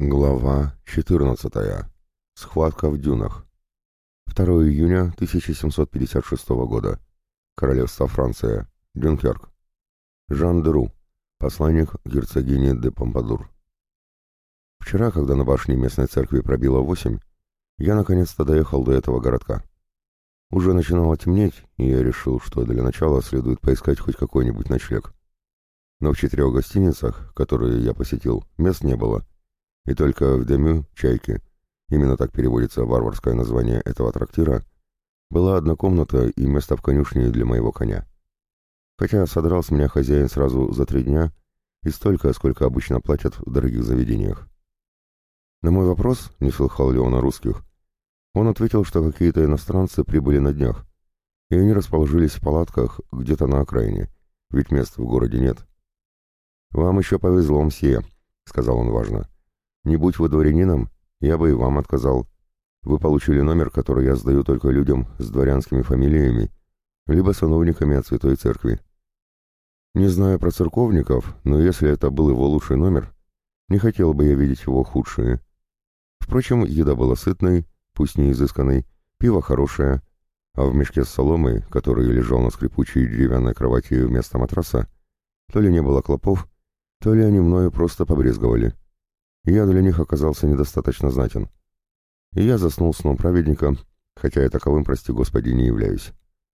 Глава 14. Схватка в дюнах. 2 июня 1756 года. Королевство Франция. Дюнкерк. Жан де Ру, посланник герцогини де Помпадур. Вчера, когда на башне местной церкви пробило 8, я наконец-то доехал до этого городка. Уже начинало темнеть, и я решил, что для начала следует поискать хоть какой-нибудь ночлег. Но в 4 гостиницах, которые я посетил, мест не было. И только в Демю, Чайки, именно так переводится варварское название этого трактира, была одна комната и место в конюшне для моего коня. Хотя содрал с меня хозяин сразу за 3 дня и столько, сколько обычно платят в дорогих заведениях. На мой вопрос, не слыхал ли он о русских, он ответил, что какие-то иностранцы прибыли на днях, и они расположились в палатках где-то на окраине, ведь мест в городе нет. «Вам еще повезло, мсье», — сказал он важно. «Не будь вы дворянином, я бы и вам отказал. Вы получили номер, который я сдаю только людям с дворянскими фамилиями, либо сановниками от Святой Церкви. Не знаю про церковников, но если это был его лучший номер, не хотел бы я видеть его худшие. Впрочем, еда была сытной, пусть не изысканной, пиво хорошее, а в мешке с соломой, который лежал на скрипучей деревянной кровати вместо матраса, то ли не было клопов, то ли они мною просто побрезговали. Я для них оказался недостаточно знатен. И я заснул сном праведника, хотя я таковым, прости Господи, не являюсь.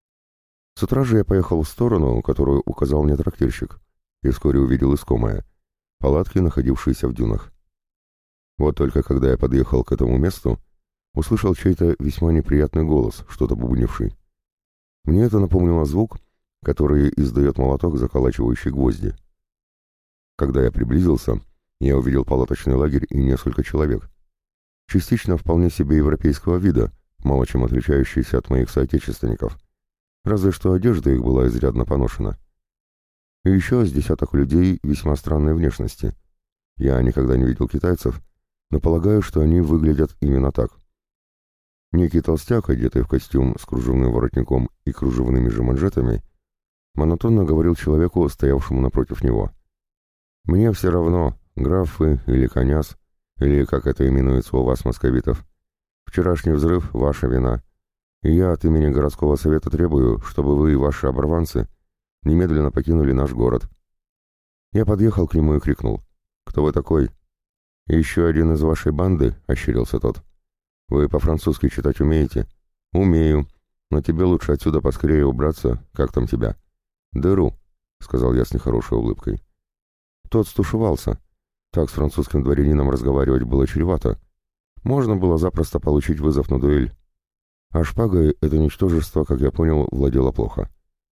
С утра же я поехал в сторону, которую указал мне трактирщик, и вскоре увидел искомое — палатки, находившиеся в дюнах. Вот только когда я подъехал к этому месту, услышал чей-то весьма неприятный голос, что-то бубнивший. Мне это напомнило звук, который издает молоток, заколачивающий гвозди. Когда я приблизился, я увидел палаточный лагерь и несколько человек, частично вполне себе европейского вида, мало чем отличающиеся от моих соотечественников, разве что одежда их была изрядно поношена. И еще с десяток людей весьма странной внешности. Я никогда не видел китайцев, но полагаю, что они выглядят именно так. Некий толстяк, одетый в костюм с кружевным воротником и кружевными же манжетами, монотонно говорил человеку, стоявшему напротив него. «Мне все равно, граф вы или коняс, или как это именуется у вас, московитов. Вчерашний взрыв — ваша вина, и я от имени городского совета требую, чтобы вы и ваши оборванцы немедленно покинули наш город». Я подъехал к нему и крикнул: «Кто вы такой?» «Еще один из вашей банды?» — ощерился тот. «Вы по-французски читать умеете?» «Умею, но тебе лучше отсюда поскорее убраться. Как там тебя?» «де Ру», — сказал я с нехорошей улыбкой. Тот стушевался. Так с французским дворянином разговаривать было чревато. Можно было запросто получить вызов на дуэль. А шпагой это ничтожество, как я понял, владело плохо.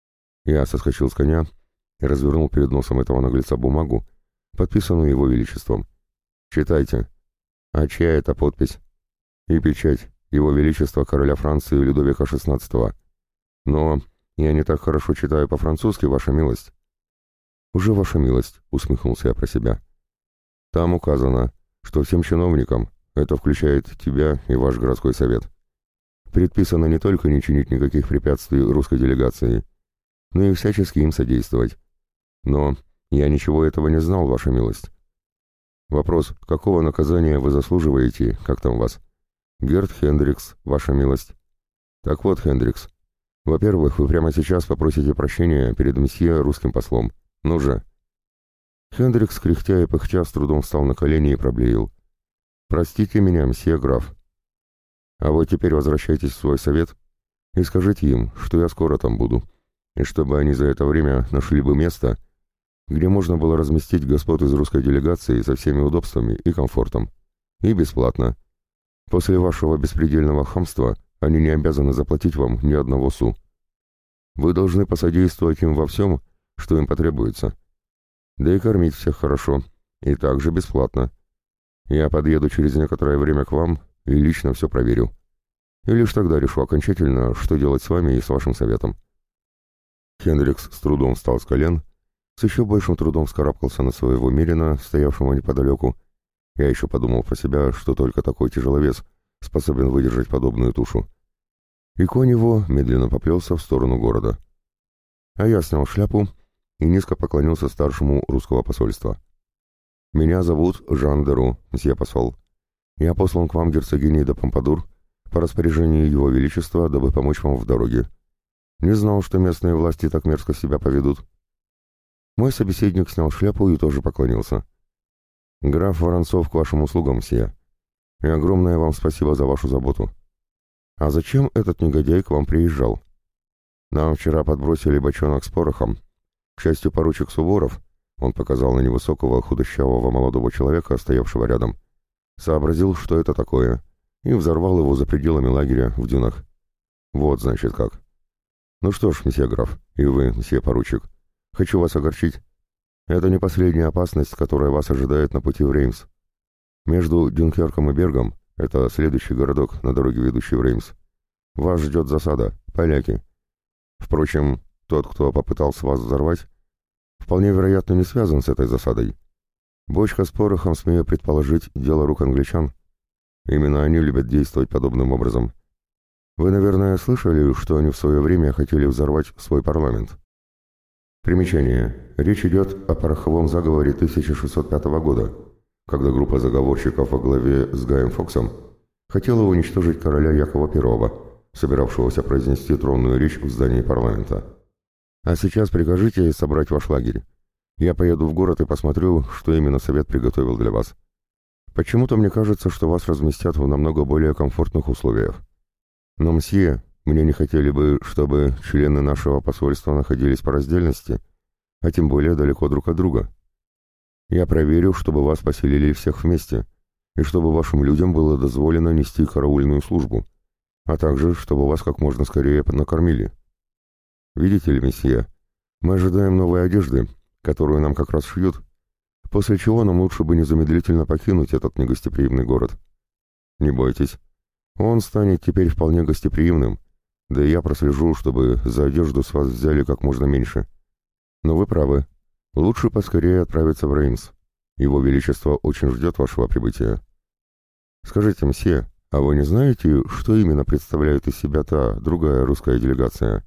Я соскочил с коня и развернул перед носом этого наглеца бумагу, подписанную его величеством. «Читайте». «А чья это подпись?» «И печать его величества короля Франции Людовика XVI. Но я не так хорошо читаю по-французски, ваша милость». «Уже ваша милость», — усмехнулся я про себя. «Там указано, что всем чиновникам, это включает тебя и ваш городской совет, предписано не только не чинить никаких препятствий русской делегации, но и всячески им содействовать. Но я ничего этого не знал, ваша милость. Вопрос, какого наказания вы заслуживаете, как там вас? Герд Хендрикс, ваша милость». «Так вот, Хендрикс, во-первых, вы прямо сейчас попросите прощения перед мсье русским послом. Ну же». Хендрикс, кряхтя и пыхтя, с трудом встал на колени и проблеял: «Простите меня, мсье граф. А вот теперь возвращайтесь в свой совет и скажите им, что я скоро там буду, и чтобы они за это время нашли бы место, где можно было разместить господ из русской делегации со всеми удобствами и комфортом. И бесплатно. После вашего беспредельного хамства они не обязаны заплатить вам ни одного су. Вы должны посодействовать им во всем, что им потребуется. Да и кормить всех хорошо, и также бесплатно. Я подъеду через некоторое время к вам и лично все проверю. И лишь тогда решу окончательно, что делать с вами и с вашим советом». Хендрикс с трудом встал с колен, с еще большим трудом вскарабкался на своего мерина, стоявшего неподалеку. Я еще подумал про себя, что только такой тяжеловес способен выдержать подобную тушу. И конь его медленно поплелся в сторону города. А я снял шляпу и низко поклонился старшему русского посольства. «Меня зовут Жан Деру, мсье посол. Я послан к вам герцогиней де Помпадур по распоряжению Его Величества, дабы помочь вам в дороге. Не знал, что местные власти так мерзко себя поведут». Мой собеседник снял шляпу и тоже поклонился. «Граф Воронцов к вашим услугам, мсье. И огромное вам спасибо за вашу заботу. А зачем этот негодяй к вам приезжал? Нам вчера подбросили бочонок с порохом. К счастью, поручик Суворов, он показал на невысокого худощавого молодого человека, стоявшего рядом, сообразил, что это такое, и взорвал его за пределами лагеря в дюнах. Вот, значит, как. Ну что ж, месье граф, и вы, месье поручик, хочу вас огорчить. Это не последняя опасность, которая вас ожидает на пути в Реймс. Между Дюнкерком и Бергом, это следующий городок на дороге, ведущей в Реймс, вас ждет засада, поляки. Впрочем, тот, кто попытался вас взорвать, вполне вероятно не связан с этой засадой. Бочка с порохом, смею предположить, дело рук англичан. Именно они любят действовать подобным образом. Вы, наверное, слышали, что они в свое время хотели взорвать свой парламент. Примечание. Речь идет о пороховом заговоре 1605 года, когда группа заговорщиков во главе с Гаем Фоксом хотела уничтожить короля Якова I, собиравшегося произнести тронную речь в здании парламента. А сейчас прикажите собрать ваш лагерь. Я поеду в город и посмотрю, что именно совет приготовил для вас. Почему-то мне кажется, что вас разместят в намного более комфортных условиях. Но, мсье, мне не хотели бы, чтобы члены нашего посольства находились по раздельности, а тем более далеко друг от друга. Я проверю, чтобы вас поселили всех вместе, и чтобы вашим людям было дозволено нести караульную службу, а также, чтобы вас как можно скорее накормили. Видите ли, месье, мы ожидаем новой одежды, которую нам как раз шьют, после чего нам лучше бы незамедлительно покинуть этот негостеприимный город. Не бойтесь, он станет теперь вполне гостеприимным, да и я прослежу, чтобы за одежду с вас взяли как можно меньше. Но вы правы, лучше поскорее отправиться в Реймс. Его Величество очень ждет вашего прибытия. Скажите, мсье, а вы не знаете, что именно представляет из себя та другая русская делегация?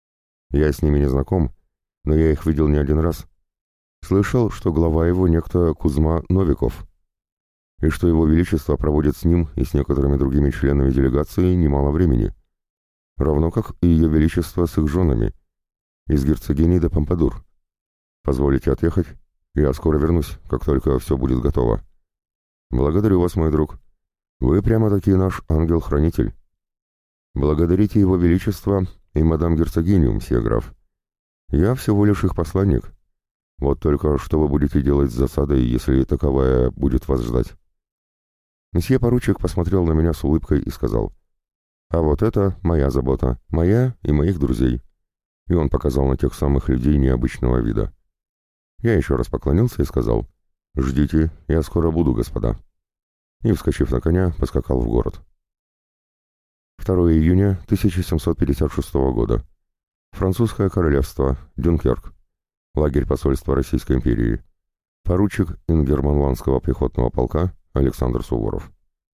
Я с ними не знаком, но я их видел не один раз. Слышал, что глава его некто Кузьма Новиков, и что его величество проводит с ним и с некоторыми другими членами делегации немало времени, равно как и ее величество с их женами, из герцогини де Помпадур. Позволите отъехать? Я скоро вернусь, как только все будет готово. Благодарю вас, мой друг. Вы прямо-таки наш ангел-хранитель. Благодарите его величество и мадам герцогиню, мсье граф. Я всего лишь их посланник. Вот только что вы будете делать с засадой, если таковая будет вас ждать?» Месье поручик посмотрел на меня с улыбкой и сказал: «А вот это моя забота, моя и моих друзей». И он показал на тех самых людей необычного вида. Я еще раз поклонился и сказал: «Ждите, я скоро буду, господа». И, вскочив на коня, поскакал в город. 2 июня 1756 года. Французское королевство, Дюнкерк. Лагерь посольства Российской империи. Поручик Ингерманландского пехотного полка Александр Суворов.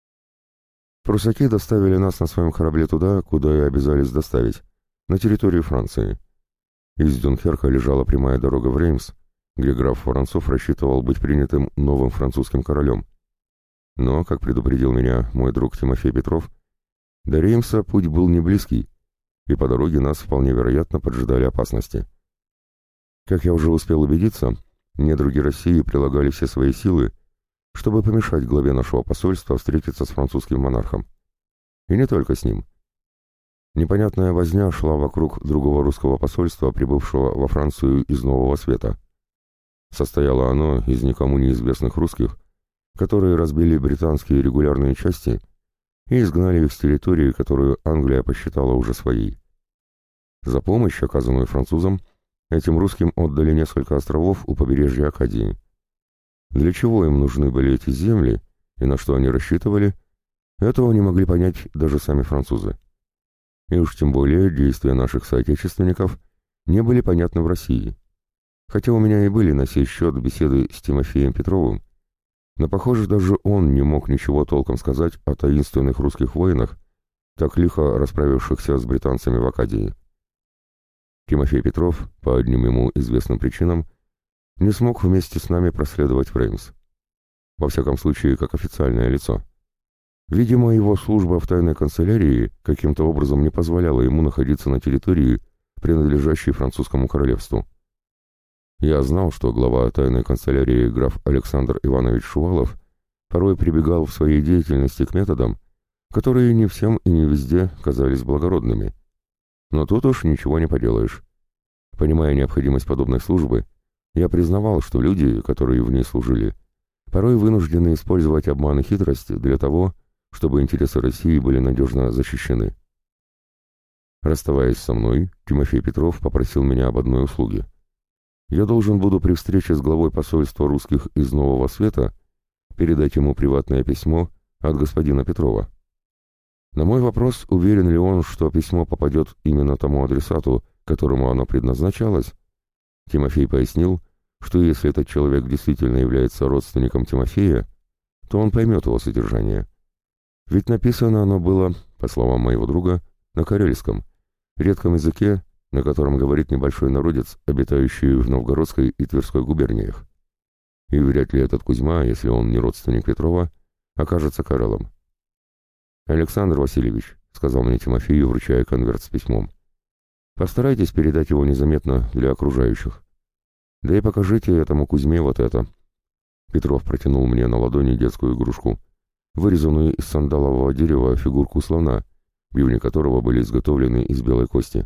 Прусаки доставили нас на своем корабле туда, куда и обязались доставить, на территорию Франции. Из Дюнкерка лежала прямая дорога в Реймс, где граф Воронцов рассчитывал быть принятым новым французским королем. Но, как предупредил меня мой друг Тимофей Петров, до Реймса путь был не близкий, и по дороге нас вполне вероятно поджидали опасности. Как я уже успел убедиться, недруги России прилагали все свои силы, чтобы помешать главе нашего посольства встретиться с французским монархом. И не только с ним. Непонятная возня шла вокруг другого русского посольства, прибывшего во Францию из Нового Света. Состояло оно из никому неизвестных русских, которые разбили британские регулярные части и изгнали их с территории, которую Англия посчитала уже своей. За помощь, оказанную французам, этим русским отдали несколько островов у побережья Акадии. Для чего им нужны были эти земли и на что они рассчитывали, этого не могли понять даже сами французы. И уж тем более действия наших соотечественников не были понятны в России. Хотя у меня и были на сей счет беседы с Тимофеем Петровым, но, похоже, даже он не мог ничего толком сказать о таинственных русских воинах, так лихо расправившихся с британцами в Акадии. Тимофей Петров, по одним ему известным причинам, не смог вместе с нами проследовать в Реймс. во всяком случае, как официальное лицо. Видимо, его служба в тайной канцелярии каким-то образом не позволяла ему находиться на территории, принадлежащей французскому королевству. Я знал, что глава тайной канцелярии граф Александр Иванович Шувалов порой прибегал в своей деятельности к методам, которые не всем и не везде казались благородными. Но тут уж ничего не поделаешь. Понимая необходимость подобной службы, я признавал, что люди, которые в ней служили, порой вынуждены использовать обман и хитрость для того, чтобы интересы России были надежно защищены. Расставаясь со мной, Тимофей Петров попросил меня об одной услуге. Я должен буду при встрече с главой посольства русских из Нового Света передать ему приватное письмо от господина Петрова. На мой вопрос, уверен ли он, что письмо попадет именно тому адресату, которому оно предназначалось, Тимофей пояснил, что если этот человек действительно является родственником Тимофея, то он поймет его содержание. Ведь написано оно было, по словам моего друга, на карельском, редком языке, на котором говорит небольшой народец, обитающий в Новгородской и Тверской губерниях. И вряд ли этот Кузьма, если он не родственник Петрова, окажется Карелом. «Александр Васильевич», — сказал мне Тимофей, вручая конверт с письмом, — «постарайтесь передать его незаметно для окружающих. Да и покажите этому Кузьме вот это». Петров протянул мне на ладони детскую игрушку, вырезанную из сандалового дерева фигурку слона, бивни которого были изготовлены из белой кости.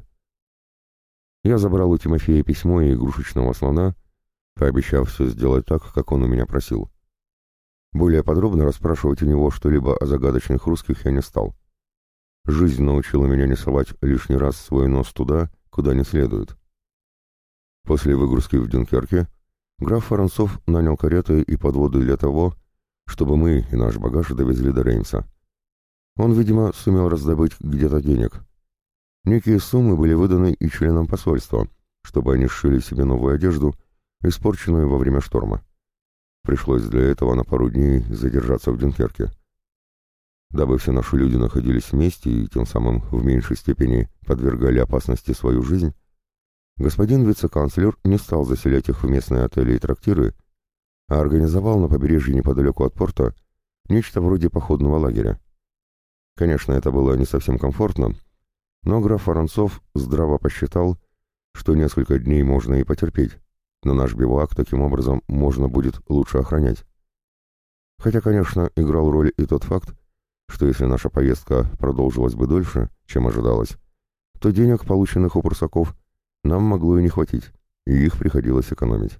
Я забрал у Тимофея письмо и игрушечного слона, пообещав все сделать так, как он у меня просил. Более подробно расспрашивать у него что-либо о загадочных русских я не стал. Жизнь научила меня не совать лишний раз свой нос туда, куда не следует. После выгрузки в Дюнкерке граф Воронцов нанял кареты и подводы для того, чтобы мы и наш багаж довезли до Реймса. Он, видимо, сумел раздобыть где-то денег. Некие суммы были выданы и членам посольства, чтобы они сшили себе новую одежду, испорченную во время шторма. Пришлось для этого на пару дней задержаться в Дюнкерке. Дабы все наши люди находились вместе и тем самым в меньшей степени подвергали опасности свою жизнь, господин вице-канцлер не стал заселять их в местные отели и трактиры, а организовал на побережье неподалеку от порта нечто вроде походного лагеря. Конечно, это было не совсем комфортно, но граф Воронцов здраво посчитал, что несколько дней можно и потерпеть, но наш бивак таким образом можно будет лучше охранять. Хотя, конечно, играл роль и тот факт, что если наша поездка продолжилась бы дольше, чем ожидалось, то денег, полученных у прусаков, нам могло и не хватить, и их приходилось экономить.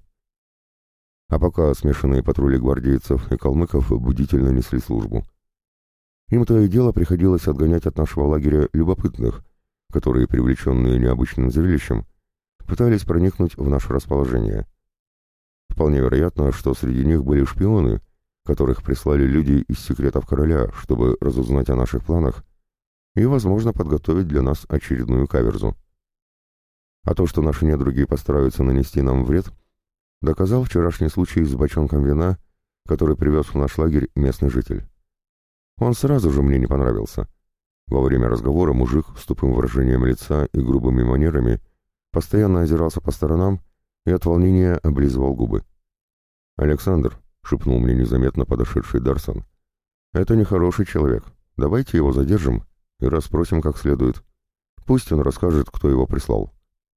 А пока смешанные патрули гвардейцев и калмыков бдительно несли службу. Им то и дело приходилось отгонять от нашего лагеря любопытных, которые, привлеченные необычным зрелищем, пытались проникнуть в наше расположение. Вполне вероятно, что среди них были шпионы, которых прислали люди из секретов короля, чтобы разузнать о наших планах и, возможно, подготовить для нас очередную каверзу. А то, что наши недруги постараются нанести нам вред, доказал вчерашний случай с бочонком вина, который привез в наш лагерь местный житель. Он сразу же мне не понравился. Во время разговора мужик с тупым выражением лица и грубыми манерами постоянно озирался по сторонам и от волнения облизывал губы. «Александр», — шепнул мне незаметно подошедший Дарсон, — «это нехороший человек. Давайте его задержим и расспросим как следует. Пусть он расскажет, кто его прислал».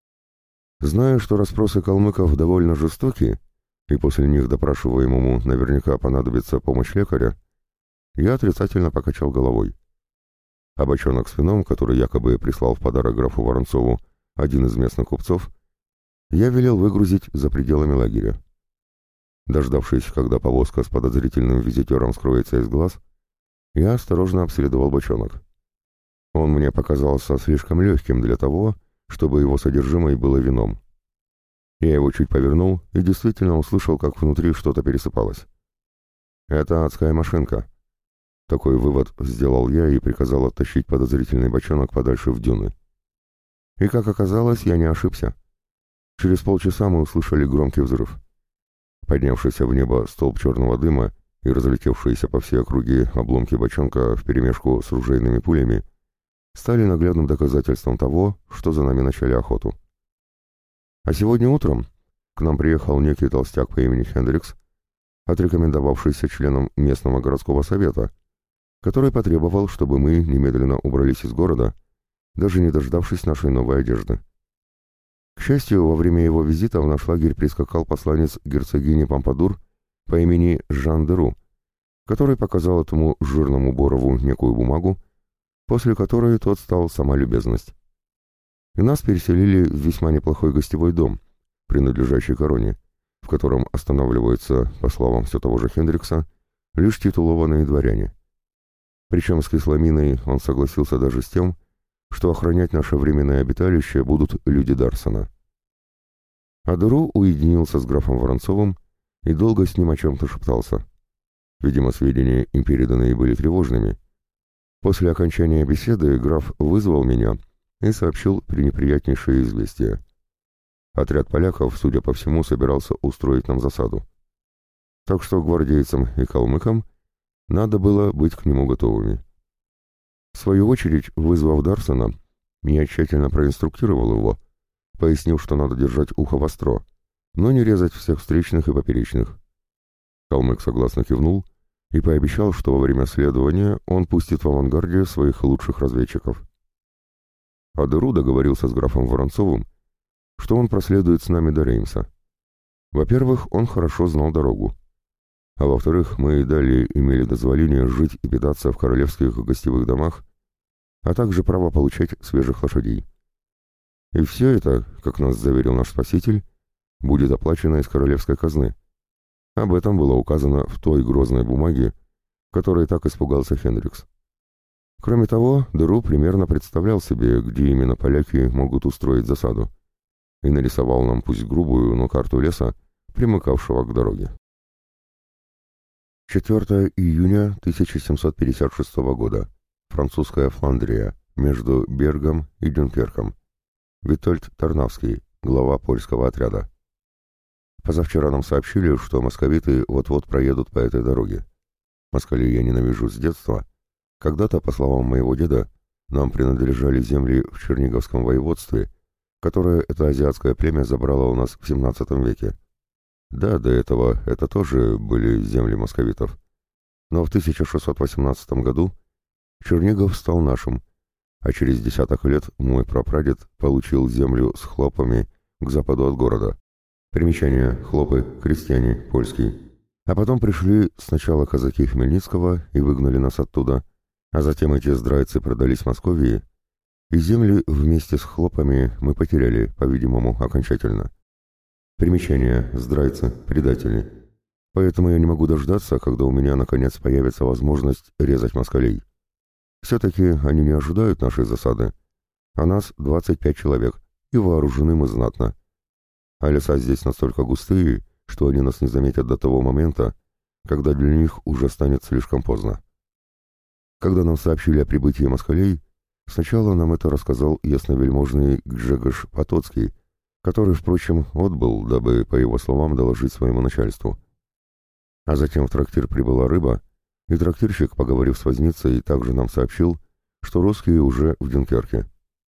Зная, что расспросы калмыков довольно жестоки, и после них допрашиваемому наверняка понадобится помощь лекаря, я отрицательно покачал головой. А бочонок с вином, который якобы прислал в подарок графу Воронцову один из местных купцов, я велел выгрузить за пределами лагеря. Дождавшись, когда повозка с подозрительным визитером скроется из глаз, я осторожно обследовал бочонок. Он мне показался слишком легким для того, чтобы его содержимое было вином. Я его чуть повернул и действительно услышал, как внутри что-то пересыпалось. «Это адская машинка». Такой вывод сделал я и приказал оттащить подозрительный бочонок подальше в дюны. И, как оказалось, я не ошибся. Через полчаса мы услышали громкий взрыв. Поднявшийся в небо столб черного дыма и разлетевшиеся по всей округе обломки бочонка вперемешку с ружейными пулями стали наглядным доказательством того, что за нами начали охоту. А сегодня утром к нам приехал некий толстяк по имени Хендрикс, отрекомендовавшийся членом местного городского совета, который потребовал, чтобы мы немедленно убрались из города, даже не дождавшись нашей новой одежды. К счастью, во время его визита в наш лагерь прискакал посланец герцогини Помпадур по имени Жан де Ру, который показал этому жирному Борову некую бумагу, после которой тот стал сама любезность. И нас переселили в весьма неплохой гостевой дом, принадлежащий короне, в котором останавливаются, по словам все того же Хендрикса, лишь титулованные дворяне. Причем с Кисломиной он согласился даже с тем, что охранять наше временное обиталище будут люди Дарсона. Адеру уединился с графом Воронцовым и долго с ним о чем-то шептался. Видимо, сведения им переданные были тревожными. После окончания беседы граф вызвал меня и сообщил пренеприятнейшее известие. Отряд поляков, судя по всему, собирался устроить нам засаду. Так что гвардейцам и калмыкам надо было быть к нему готовыми. В свою очередь, вызвав Дарсона, я тщательно проинструктировал его, пояснив, что надо держать ухо востро, но не резать всех встречных и поперечных. Калмык согласно кивнул и пообещал, что во время следования он пустит в авангарде своих лучших разведчиков. Адеру договорился с графом Воронцовым, что он проследует с нами до Реймса. Во-первых, он хорошо знал дорогу, а во-вторых, мы и далее имели дозволение жить и питаться в королевских гостевых домах, а также право получать свежих лошадей. И все это, как нас заверил наш спаситель, будет оплачено из королевской казны. Об этом было указано в той грозной бумаге, которой так испугался Хендрикс. Кроме того, Деру примерно представлял себе, где именно поляки могут устроить засаду, и нарисовал нам пусть грубую, но карту леса, примыкавшего к дороге. 4 июня 1756 года. Французская Фландрия, между Бергом и Дюнкерком. Витольд Тарнавский, глава польского отряда. Позавчера нам сообщили, что московиты вот-вот проедут по этой дороге. Москалей я ненавижу с детства. Когда-то, по словам моего деда, нам принадлежали земли в Черниговском воеводстве, которое это азиатское племя забрало у нас в XVII веке. Да, до этого это тоже были земли московитов. Но в 1618 году Чернигов стал нашим, а через десяток лет мой прапрадед получил землю с хлопами к западу от города. Примечание: хлопы, крестьяне, польский. А потом пришли сначала казаки Хмельницкого и выгнали нас оттуда, а затем эти здрайцы продались Московии, и земли вместе с хлопами мы потеряли, по-видимому, окончательно. Примечание: здрайцы, предатели. Поэтому я не могу дождаться, когда у меня наконец появится возможность резать москалей. Все-таки они не ожидают нашей засады, а нас 25 человек, и вооружены мы знатно. А леса здесь настолько густые, что они нас не заметят до того момента, когда для них уже станет слишком поздно. Когда нам сообщили о прибытии москалей, сначала нам это рассказал ясновельможный Гжегош Потоцкий, который, впрочем, отбыл, дабы, по его словам, доложить своему начальству. А затем в трактир прибыла рыба, и трактирщик, поговорив с возницей, также нам сообщил, что русские уже в Дюнкерке.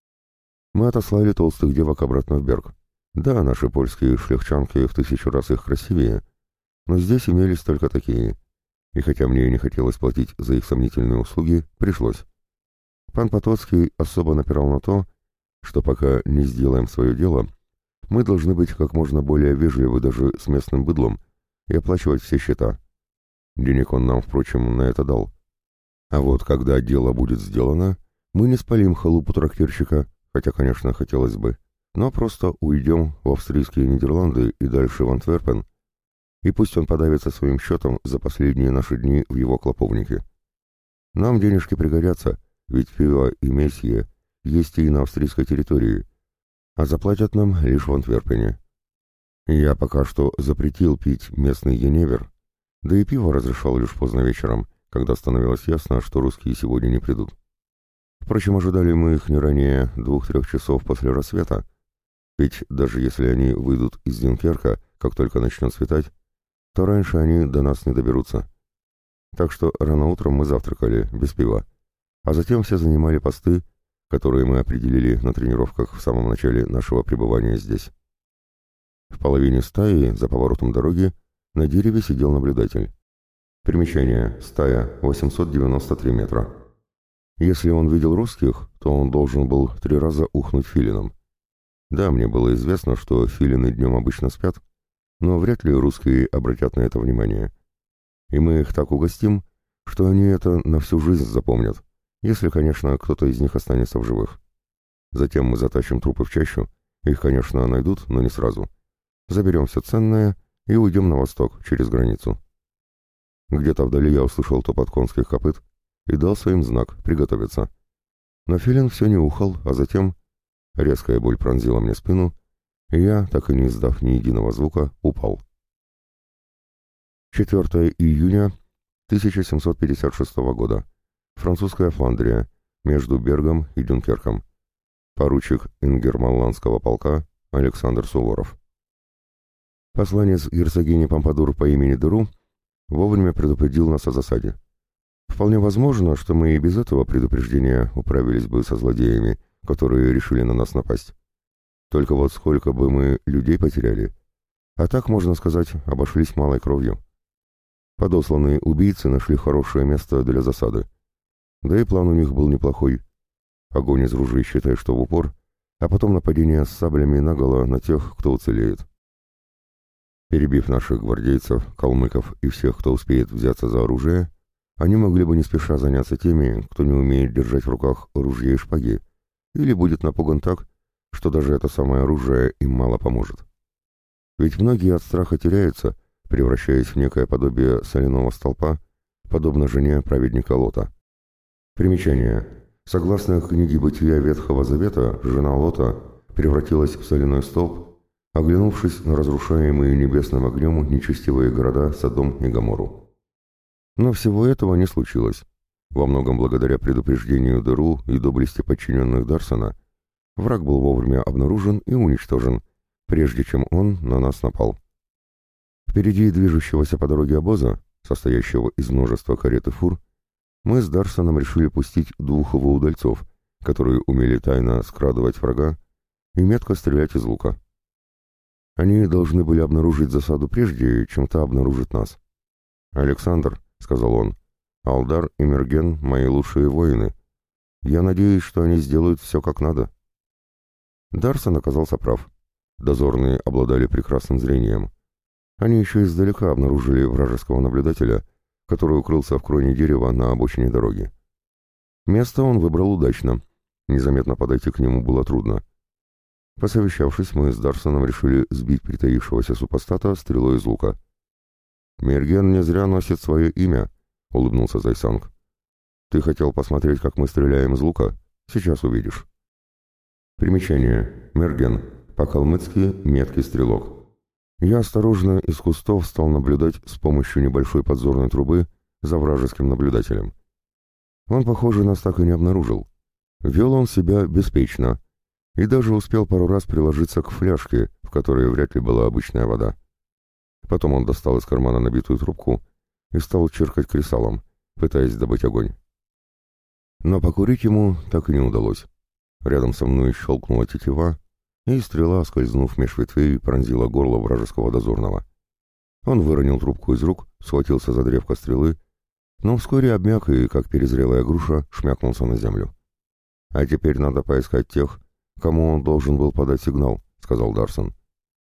Мы отослали толстых девок обратно в Берг. Да, наши польские шляхчанки в 1000 раз их красивее, но здесь имелись только такие, и хотя мне и не хотелось платить за их сомнительные услуги, пришлось. Пан Потоцкий особо напирал на то, что пока не сделаем свое дело, мы должны быть как можно более вежливы даже с местным быдлом и оплачивать все счета. Денег он нам, впрочем, на это дал. А вот когда дело будет сделано, мы не спалим халупу трактирщика, хотя, конечно, хотелось бы, но просто уйдем в австрийские Нидерланды и дальше в Антверпен, и пусть он подавится своим счетом за последние наши дни в его клоповнике. Нам денежки пригодятся, ведь пиво и месье есть и на австрийской территории, а заплатят нам лишь в Антверпене. Я пока что запретил пить местный еневер, да и пиво разрешал лишь поздно вечером, когда становилось ясно, что русские сегодня не придут. Впрочем, ожидали мы их не ранее 2-3 часов после рассвета, ведь даже если они выйдут из Дюнкерка, как только начнет светать, то раньше они до нас не доберутся. Так что рано утром мы завтракали, без пива, а затем все занимали посты, которые мы определили на тренировках в самом начале нашего пребывания здесь. В половине стаи, за поворотом дороги, На дереве сидел наблюдатель. Примечание. Стая. 893 метра. Если он видел русских, то он должен был 3 раза ухнуть филином. Да, мне было известно, что филины днем обычно спят, но вряд ли русские обратят на это внимание. И мы их так угостим, что они это на всю жизнь запомнят, если, конечно, кто-то из них останется в живых. Затем мы затащим трупы в чащу, их, конечно, найдут, но не сразу. Заберем все ценное и уйдем на восток, через границу. Где-то вдали я услышал топот конских копыт и дал своим знак приготовиться. Но филин все не ухал, а затем резкая боль пронзила мне спину, и я, так и не издав ни единого звука, упал. 4 июня 1756 года. Французская Фландрия, между Бергом и Дюнкерком. Поручик ингерманландского полка Александр Суворов. Посланец герцогини Помпадур по имени Деру вовремя предупредил нас о засаде. Вполне возможно, что мы и без этого предупреждения управились бы со злодеями, которые решили на нас напасть. Только вот сколько бы мы людей потеряли. А так, можно сказать, обошлись малой кровью. Подосланные убийцы нашли хорошее место для засады. Да и план у них был неплохой. Огонь из ружей, считай, что в упор, а потом нападение с саблями наголо на тех, кто уцелеет. Перебив наших гвардейцев, калмыков и всех, кто успеет взяться за оружие, они могли бы не спеша заняться теми, кто не умеет держать в руках ружья и шпаги, или будет напуган так, что даже это самое оружие им мало поможет. Ведь многие от страха теряются, превращаясь в некое подобие соляного столпа, подобно жене праведника Лота. Примечание. Согласно книге «Бытия Ветхого Завета», жена Лота превратилась в соляной столб, оглянувшись на разрушаемые небесным огнем нечестивые города Содом и Гоморру. Но всего этого не случилось. Во многом благодаря предупреждению Деру и доблести подчиненных Дарсона враг был вовремя обнаружен и уничтожен, прежде чем он на нас напал. Впереди движущегося по дороге обоза, состоящего из множества карет и фур, мы с Дарсоном решили пустить 2 его удальцов, которые умели тайно скрадывать врага и метко стрелять из лука. Они должны были обнаружить засаду прежде, чем та обнаружит нас. «Александр», — сказал он, — «Алдар и Мерген — мои лучшие воины. Я надеюсь, что они сделают все как надо». Дарсон оказался прав. Дозорные обладали прекрасным зрением. Они еще издалека обнаружили вражеского наблюдателя, который укрылся в кроне дерева на обочине дороги. Место он выбрал удачно. Незаметно подойти к нему было трудно. Посовещавшись, мы с Дарсоном решили сбить притаившегося супостата стрелой из лука. «Мерген не зря носит свое имя», — улыбнулся Зайсанг. «Ты хотел посмотреть, как мы стреляем из лука? Сейчас увидишь». Примечание. Мерген. По-калмыцки меткий стрелок. Я осторожно из кустов стал наблюдать с помощью небольшой подзорной трубы за вражеским наблюдателем. Он, похоже, нас так и не обнаружил. Вел он себя беспечно и даже успел пару раз приложиться к фляжке, в которой вряд ли была обычная вода. Потом он достал из кармана набитую трубку и стал чиркать кресалом, пытаясь добыть огонь. Но покурить ему так и не удалось. Рядом со мной щелкнула тетива, и стрела, скользнув меж ветвей, пронзила горло вражеского дозорного. Он выронил трубку из рук, схватился за древко стрелы, но вскоре обмяк и, как перезрелая груша, шмякнулся на землю. «А теперь надо поискать тех, кому он должен был подать сигнал», — сказал Дарсон.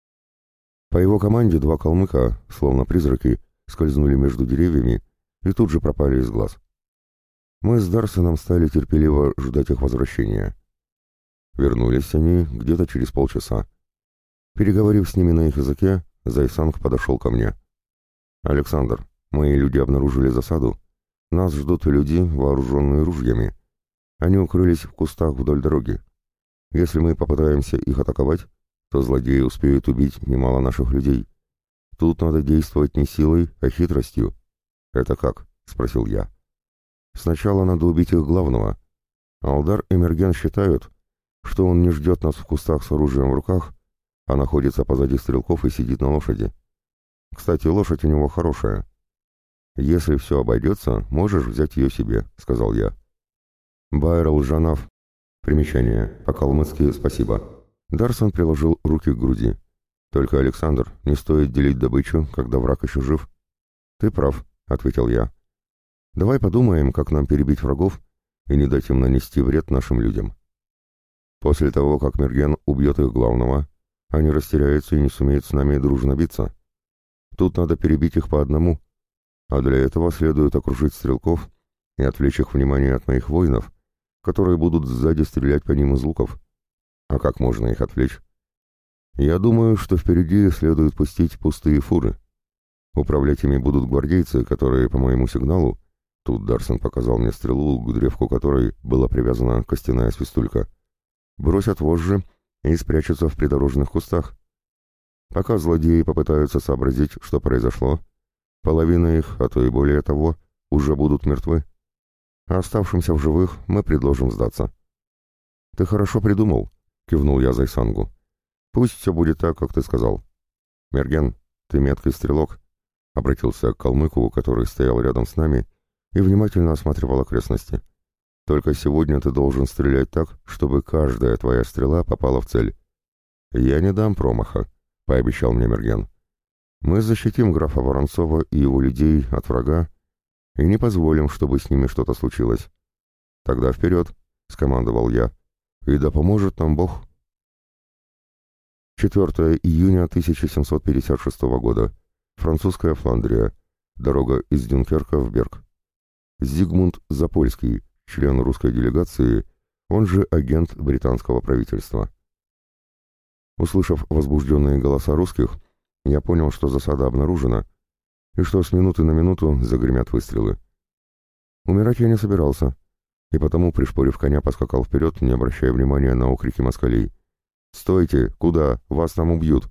По его команде 2 калмыка, словно призраки, скользнули между деревьями и тут же пропали из глаз. Мы с Дарсоном стали терпеливо ждать их возвращения. Вернулись они где-то через полчаса. Переговорив с ними на их языке, Зайсанг подошел ко мне. «Александр, мои люди обнаружили засаду. Нас ждут люди, вооруженные ружьями. Они укрылись в кустах вдоль дороги. Если мы попытаемся их атаковать, то злодеи успеют убить немало наших людей. Тут надо действовать не силой, а хитростью». «Это как?» — спросил я. «Сначала надо убить их главного. Алдар и Мерген считают, что он не ждет нас в кустах с оружием в руках, а находится позади стрелков и сидит на лошади. Кстати, лошадь у него хорошая. Если все обойдется, можешь взять ее себе», — сказал я. «Байрал Жанав». Примечание. По-калмыцки «спасибо». Дарсон приложил руки к груди. Только, Александр, не стоит делить добычу, когда враг еще жив. Ты прав, — ответил я. Давай подумаем, как нам перебить врагов и не дать им нанести вред нашим людям. После того, как Мерген убьет их главного, они растеряются и не сумеют с нами дружно биться. Тут надо перебить их по одному, а для этого следует окружить стрелков и отвлечь их внимание от моих воинов, которые будут сзади стрелять по ним из луков. А как можно их отвлечь? Я думаю, что впереди следует пустить пустые фуры. Управлять ими будут гвардейцы, которые, по моему сигналу, тут Дарсон показал мне стрелу, к древку которой была привязана костяная свистулька, бросят вожжи и спрячутся в придорожных кустах. Пока злодеи попытаются сообразить, что произошло, половина их, а то и более того, уже будут мертвы. А оставшимся в живых мы предложим сдаться. «Ты хорошо придумал», — кивнул я Зайсангу. «Пусть все будет так, как ты сказал». «Мерген, ты меткий стрелок», — обратился к калмыку, который стоял рядом с нами и внимательно осматривал окрестности. «Только сегодня ты должен стрелять так, чтобы каждая твоя стрела попала в цель». «Я не дам промаха», — пообещал мне Мерген. «Мы защитим графа Воронцова и его людей от врага и не позволим, чтобы с ними что-то случилось». «Тогда вперед», — скомандовал я, — «и да поможет нам Бог». 4 июня 1756 года. Французская Фландрия. Дорога из Дюнкерка в Берг. Зигмунд Запольский, член русской делегации, он же агент британского правительства. Услышав возбужденные голоса русских, я понял, что засада обнаружена, и что с минуты на минуту загремят выстрелы. Умирать я не собирался, и потому, пришпорив коня, поскакал вперед, не обращая внимания на окрики москалей. «Стойте! Куда? Вас там убьют!»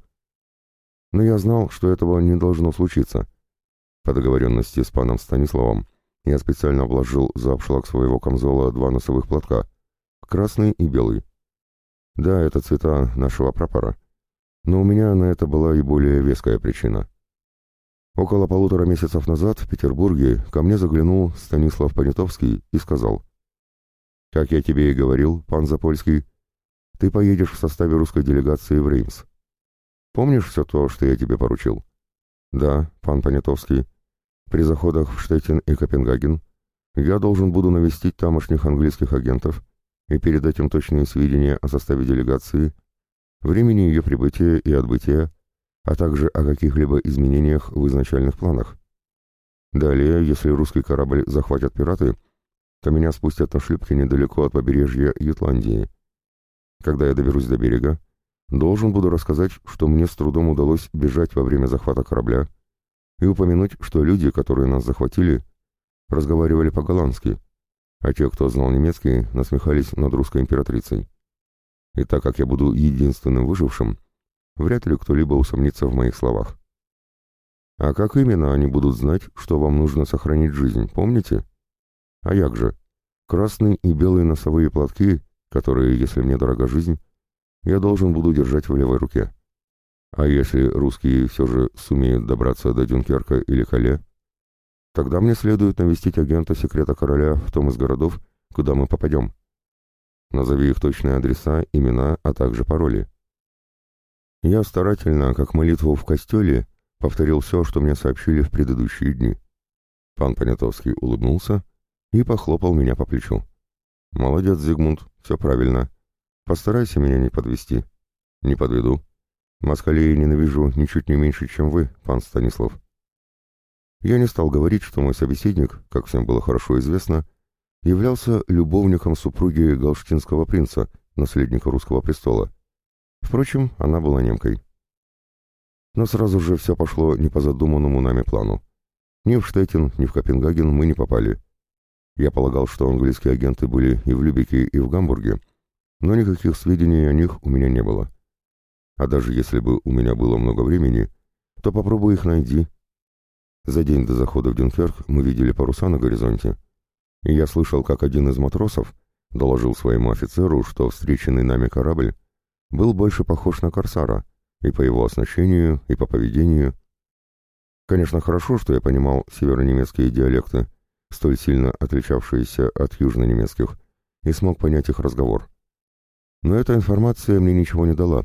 Но я знал, что этого не должно случиться. По договоренности с паном Станиславом я специально вложил за обшлаг своего камзола 2 носовых платка, красный и белый. Да, это цвета нашего прапора, но у меня на это была и более веская причина. Около 1,5 месяцев назад в Петербурге ко мне заглянул Станислав Понятовский и сказал: «Как я тебе и говорил, пан Запольский, ты поедешь в составе русской делегации в Реймс. Помнишь все то, что я тебе поручил?» «Да, пан Понятовский. При заходах в Штеттин и Копенгаген я должен буду навестить тамошних английских агентов и передать им точные сведения о составе делегации, времени ее прибытия и отбытия, а также о каких-либо изменениях в изначальных планах. Далее, если русский корабль захватят пираты, то меня спустят на шлюпке недалеко от побережья Ютландии. Когда я доберусь до берега, должен буду рассказать, что мне с трудом удалось бежать во время захвата корабля, и упомянуть, что люди, которые нас захватили, разговаривали по-голландски, а те, кто знал немецкий, насмехались над русской императрицей. И так как я буду единственным выжившим, вряд ли кто-либо усомнится в моих словах. А как именно они будут знать, что вам нужно сохранить жизнь, помните? А як же? Красный и белый носовые платки, которые, если мне дорога жизнь, я должен буду держать в левой руке. А если русские все же сумеют добраться до Дюнкерка или Кале, тогда мне следует навестить агента секрета короля в том из городов, куда мы попадем. Назови их точные адреса, имена, а также пароли. Я старательно, как молитву в костеле, повторил все, что мне сообщили в предыдущие дни. Пан Понятовский улыбнулся и похлопал меня по плечу. «Молодец, Зигмунд, все правильно. Постарайся меня не подвести». «Не подведу. Москалей ненавижу ничуть не меньше, чем вы, пан Станислав». Я не стал говорить, что мой собеседник, как всем было хорошо известно, являлся любовником супруги галштинского принца, наследника русского престола. Впрочем, она была немкой. Но сразу же все пошло не по задуманному нами плану. Ни в Штеттин, ни в Копенгаген мы не попали. Я полагал, что английские агенты были и в Любеке, и в Гамбурге, но никаких сведений о них у меня не было. А даже если бы у меня было много времени, то попробуй их найди. За день до захода в Дюнкерк мы видели паруса на горизонте, и я слышал, как один из матросов доложил своему офицеру, что встреченный нами корабль был больше похож на корсара и по его оснащению, и по поведению. Конечно, хорошо, что я понимал северонемецкие диалекты, столь сильно отличавшиеся от южнонемецких, и смог понять их разговор. Но эта информация мне ничего не дала,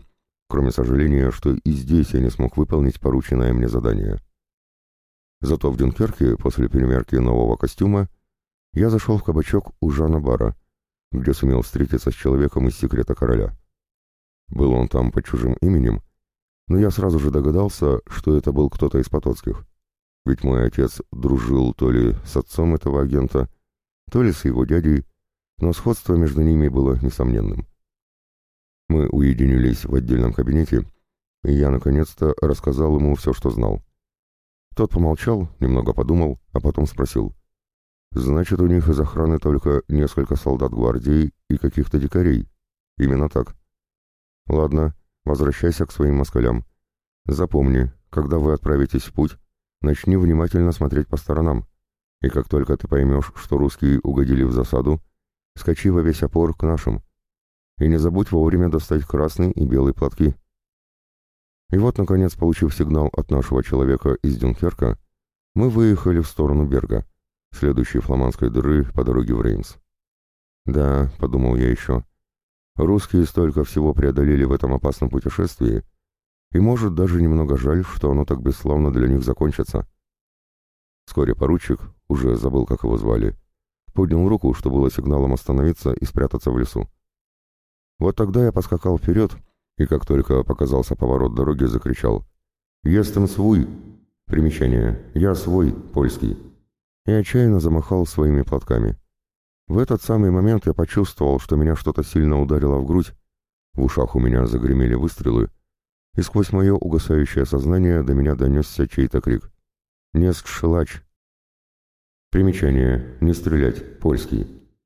кроме сожаления, что и здесь я не смог выполнить порученное мне задание. Зато в Дюнкерке, после примерки нового костюма, я зашел в кабачок у Жана Бара, где сумел встретиться с человеком из секрета короля. Был он там под чужим именем, но я сразу же догадался, что это был кто-то из Потоцких, ведь мой отец дружил то ли с отцом этого агента, то ли с его дядей, но сходство между ними было несомненным. Мы уединились в отдельном кабинете, и я наконец-то рассказал ему все, что знал. Тот помолчал, немного подумал, а потом спросил: «Значит, у них из охраны только несколько солдат гвардии и каких-то дикарей?» «Именно так». «Ладно, возвращайся к своим москалям. Запомни, когда вы отправитесь в путь, начни внимательно смотреть по сторонам, и как только ты поймешь, что русские угодили в засаду, скачи во весь опор к нашим. И не забудь вовремя достать красный и белый платки». И вот, наконец, получив сигнал от нашего человека из Дюнкерка, мы выехали в сторону Берга, следующей фламандской дыры по дороге в Реймс. «Да», — подумал я еще, — «русские столько всего преодолели в этом опасном путешествии, и, может, даже немного жаль, что оно так бесславно для них закончится». Вскоре поручик, уже забыл, как его звали, поднял руку, что было сигналом остановиться и спрятаться в лесу. Вот тогда я поскакал вперед, и как только показался поворот дороги, закричал: «Естем свой!» Примечание: «Я свой, польский!» И отчаянно замахал своими платками. В этот самый момент я почувствовал, что меня что-то сильно ударило в грудь, в ушах у меня загремели выстрелы, и сквозь мое угасающее сознание до меня донесся чей-то крик: «Не скшелач!» Примечание: «Не стрелять, польский!»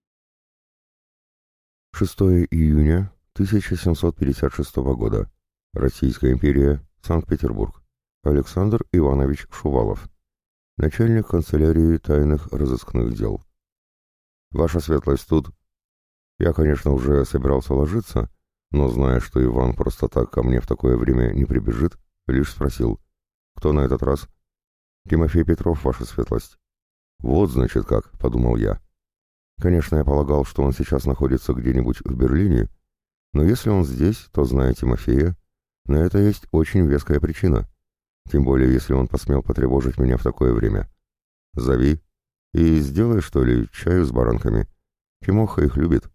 6 июня 1756 года. Российская империя, Санкт-Петербург. Александр Иванович Шувалов, начальник канцелярии тайных разыскных дел. Ваша светлость тут. Я, конечно, уже собирался ложиться, но, зная, что Иван просто так ко мне в такое время не прибежит, лишь спросил: «Кто на этот раз?» «Тимофей Петров, ваша светлость». «Вот, значит, как», — подумал я. Конечно, я полагал, что он сейчас находится где-нибудь в Берлине, но если он здесь, то, зная Тимофея, на это есть очень веская причина, тем более если он посмел потревожить меня в такое время. Зови и сделай, что ли, чаю с баранками. Тимоха их любит».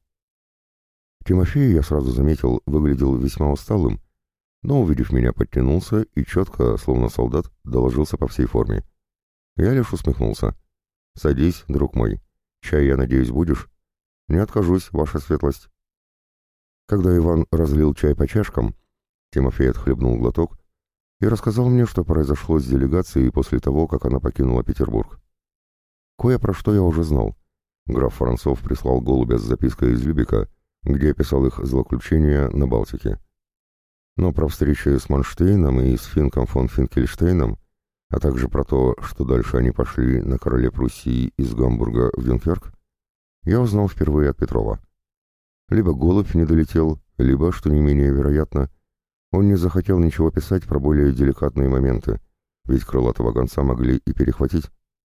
Тимофей, я сразу заметил, выглядел весьма усталым, но, увидев меня, подтянулся и четко, словно солдат, доложился по всей форме. Я лишь усмехнулся. «Садись, друг мой. Чай, я надеюсь, будешь?» «Не откажусь, ваша светлость». Когда Иван разлил чай по чашкам, Тимофей отхлебнул глоток и рассказал мне, что произошло с делегацией после того, как она покинула Петербург. Кое про что я уже знал. Граф Воронцов прислал голубя с запиской из Любека, где описал их злоключения на Балтике. Но про встречи с Манштейном и с Финком фон Финкельштейном, а также про то, что дальше они пошли на короле Пруссии из Гамбурга в Дюнкерк, я узнал впервые от Петрова. Либо голубь не долетел, либо, что не менее вероятно, он не захотел ничего писать про более деликатные моменты, ведь крылатого гонца могли и перехватить.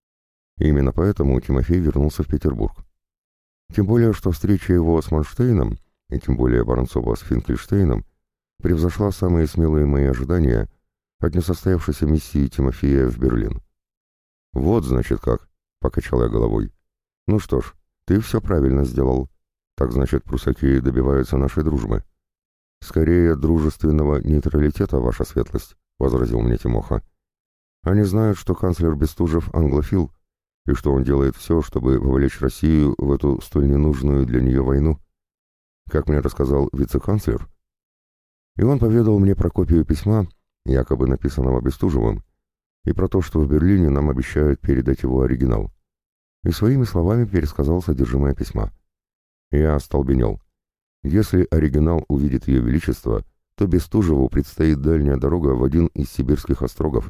И именно поэтому Тимофей вернулся в Петербург. Тем более, что встреча его с Манштейном, и тем более Воронцова с Финкельштейном, превзошла самые смелые мои ожидания от несостоявшейся миссии Тимофея в Берлин. «Вот, значит, как», — покачал я головой. «Ну что ж, ты все правильно сделал. Так значит, прусаки добиваются нашей дружбы». «Скорее, дружественного нейтралитета, ваша светлость», — возразил мне Тимоха. «Они знают, что канцлер Бестужев англофил, и что он делает все, чтобы вовлечь Россию в эту столь ненужную для нее войну. Как мне рассказал вице-канцлер, и он поведал мне про копию письма, якобы написанного Бестужевым, и про то, что в Берлине нам обещают передать его оригинал. И своими словами пересказал содержимое письма. Я остолбенел. Если оригинал увидит Ее Величество, то Бестужеву предстоит дальняя дорога в один из сибирских острогов.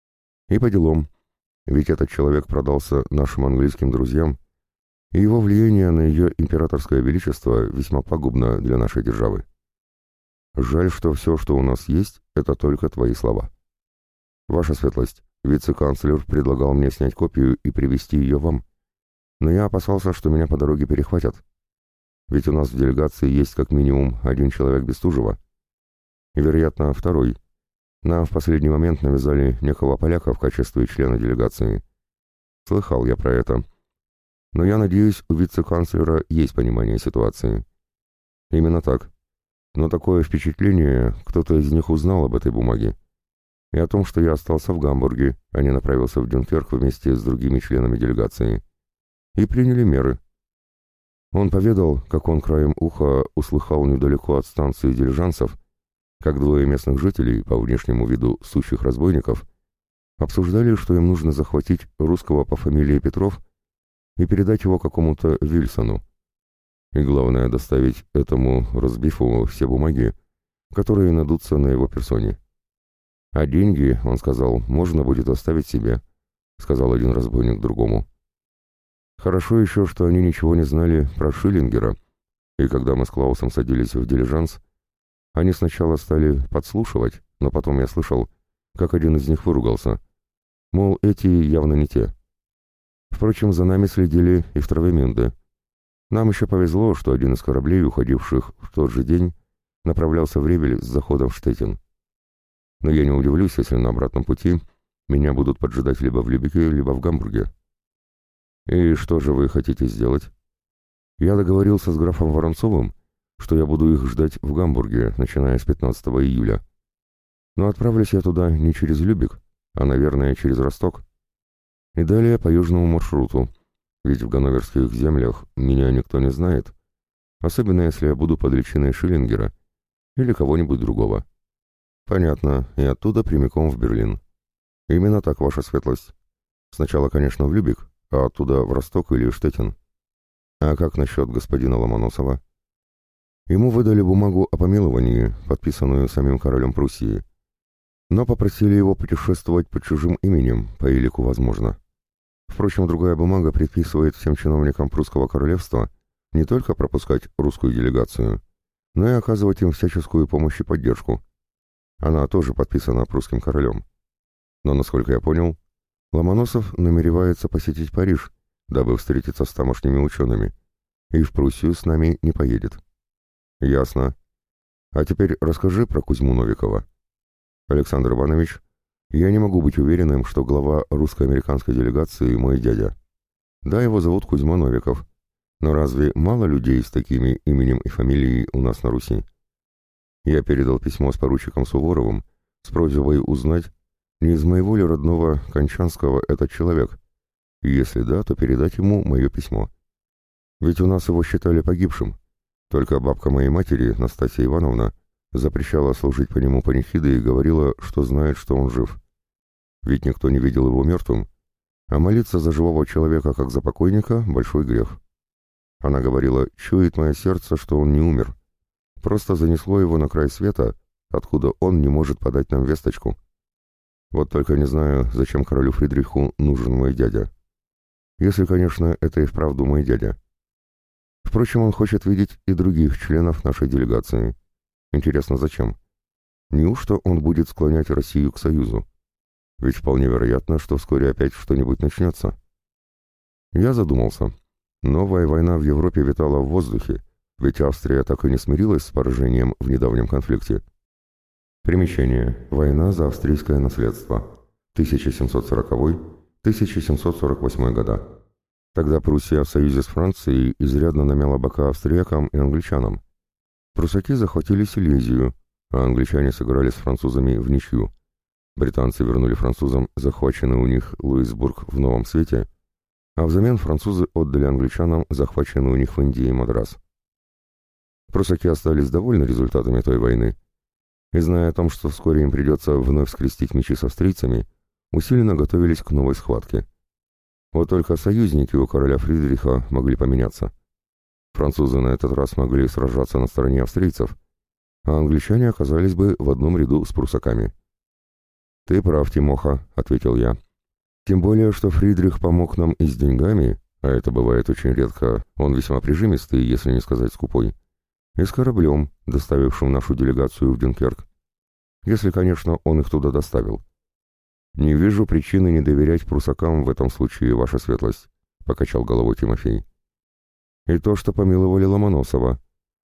И по делам, ведь этот человек продался нашим английским друзьям, и его влияние на Ее Императорское Величество весьма пагубно для нашей державы. Жаль, что все, что у нас есть, это только твои слова. Ваша светлость, вице-канцлер предлагал мне снять копию и привезти ее вам, но я опасался, что меня по дороге перехватят. Ведь у нас в делегации есть как минимум один человек Бестужева. Вероятно, второй. Нам в последний момент навязали некого поляка в качестве члена делегации. Слыхал я про это. Но я надеюсь, у вице-канцлера есть понимание ситуации. Именно так. Но такое впечатление, кто-то из них узнал об этой бумаге. И о том, что я остался в Гамбурге, а не направился в Дюнкерк вместе с другими членами делегации. И приняли меры. Он поведал, как он краем уха услыхал недалеко от станции дилижансов, как двое местных жителей, по внешнему виду сущих разбойников, обсуждали, что им нужно захватить русского по фамилии Петров и передать его какому-то Вильсону. И главное, доставить этому разбифу все бумаги, которые надутся на его персоне. «А деньги, — он сказал, — можно будет оставить себе», — сказал один разбойник другому. Хорошо еще, что они ничего не знали про Шиллингера, и когда мы с Клаусом садились в дилижанс, они сначала стали подслушивать, но потом я слышал, как один из них выругался. Мол, эти явно не те. Впрочем, за нами следили и в Травемünde. Нам еще повезло, что один из кораблей, уходивших в тот же день, направлялся в Ревель с заходом в Штеттин. Но я не удивлюсь, если на обратном пути меня будут поджидать либо в Любеке, либо в Гамбурге. «И что же вы хотите сделать?» Я договорился с графом Воронцовым, что я буду их ждать в Гамбурге, начиная с 15 июля. Но отправлюсь я туда не через Любек, а, наверное, через Росток. И далее по южному маршруту, ведь в ганноверских землях меня никто не знает, особенно если я буду под личиной Шиллингера или кого-нибудь другого. Понятно, и оттуда прямиком в Берлин. Именно так, ваша светлость. Сначала, конечно, в Любек, а оттуда в Росток или Штеттин. А как насчет господина Ломоносова? Ему выдали бумагу о помиловании, подписанную самим королем Пруссии, но попросили его путешествовать под чужим именем, по элику возможно. Впрочем, другая бумага предписывает всем чиновникам прусского королевства не только пропускать русскую делегацию, но и оказывать им всяческую помощь и поддержку. Она тоже подписана прусским королем. Но, насколько я понял, Ломоносов намеревается посетить Париж, дабы встретиться с тамошними учеными, и в Пруссию с нами не поедет. Ясно. А теперь расскажи про Кузьму Новикова. Александр Иванович, я не могу быть уверенным, что глава русско-американской делегации мой дядя. Да, его зовут Кузьма Новиков. Но разве мало людей с такими именем и фамилией у нас на Руси? Я передал письмо с поручиком Суворовым с просьбой узнать, не из моего ли родного Кончанского этот человек. И если да, то передать ему мое письмо. Ведь у нас его считали погибшим. Только бабка моей матери, Настасья Ивановна, запрещала служить по нему панихиды и говорила, что знает, что он жив. Ведь никто не видел его мертвым, а молиться за живого человека, как за покойника, — большой грех. Она говорила: «Чует мое сердце, что он не умер. Просто занесло его на край света, откуда он не может подать нам весточку». Вот только не знаю, зачем королю Фридриху нужен мой дядя. Если, конечно, это и вправду мой дядя. Впрочем, он хочет видеть и других членов нашей делегации. Интересно, зачем? Неужто он будет склонять Россию к союзу? Ведь вполне вероятно, что вскоре опять что-нибудь начнется. Я задумался. Новая война в Европе витала в воздухе, ведь Австрия так и не смирилась с поражением в недавнем конфликте. Примечание. Война за австрийское наследство. 1740-1748 года. Тогда Пруссия в союзе с Францией изрядно намяла бока австриякам и англичанам. Прусаки захватили Силезию, а англичане сыграли с французами в ничью. Британцы вернули французам захваченный у них Луисбург в Новом Свете, а взамен французы отдали англичанам захваченный у них в Индии Мадрас. Прусаки остались довольны результатами той войны, и, зная о том, что вскоре им придется вновь скрестить мечи с австрийцами, усиленно готовились к новой схватке. Вот только союзники у короля Фридриха могли поменяться. Французы на этот раз могли сражаться на стороне австрийцев, а англичане оказались бы в одном ряду с прусаками. «Ты прав, Тимоха», — ответил я. «Тем более, что Фридрих помог нам и с деньгами, а это бывает очень редко, он весьма прижимистый, если не сказать скупой, и с кораблем, доставившим нашу делегацию в Дюнкерк. Если, конечно, он их туда доставил. Не вижу причины не доверять прусакам в этом случае, ваша светлость», — покачал головой Тимофей. «И то, что помиловали Ломоносова.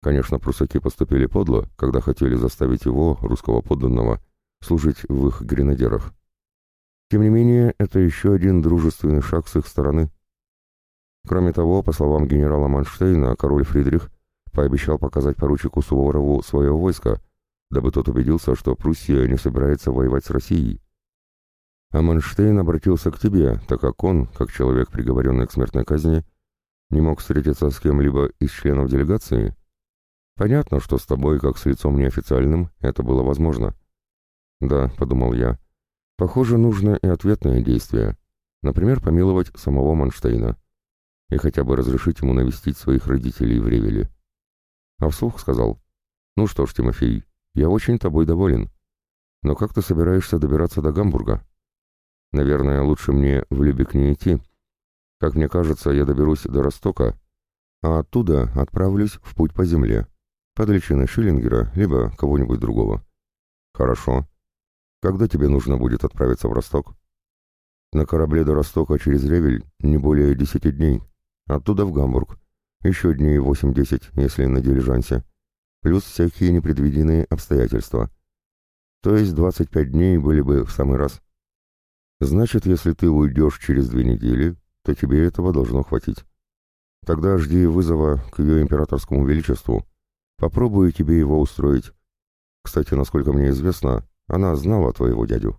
Конечно, прусаки поступили подло, когда хотели заставить его, русского подданного, служить в их гренадерах. Тем не менее, это еще один дружественный шаг с их стороны. Кроме того, по словам генерала Манштейна, король Фридрих пообещал показать поручику Суворову свое войско, дабы тот убедился, что Пруссия не собирается воевать с Россией. А Манштейн обратился к тебе, так как он, как человек, приговоренный к смертной казни, не мог встретиться с кем-либо из членов делегации. Понятно, что с тобой, как с лицом неофициальным, это было возможно. Да, подумал я, похоже, нужно и ответное действие. Например, помиловать самого Манштейна. И хотя бы разрешить ему навестить своих родителей в Ревеле. А вслух сказал: «Ну что ж, Тимофей, я очень тобой доволен. Но как ты собираешься добираться до Гамбурга? Наверное, лучше мне в Любек не идти. Как мне кажется, я доберусь до Ростока, а оттуда отправлюсь в путь по земле, под личиной Шиллингера, либо кого-нибудь другого». «Хорошо. Когда тебе нужно будет отправиться в Росток?» «На корабле до Ростока через Ревель не более 10 дней. Оттуда в Гамбург. Еще дней 8-10, если на дилижансе. Плюс всякие непредвиденные обстоятельства. То есть 25 дней были бы в самый раз. Значит, если ты уйдешь через 2 недели, то тебе этого должно хватить. Тогда жди вызова к ее императорскому величеству. Попробую тебе его устроить. Кстати, насколько мне известно, она знала твоего дядю».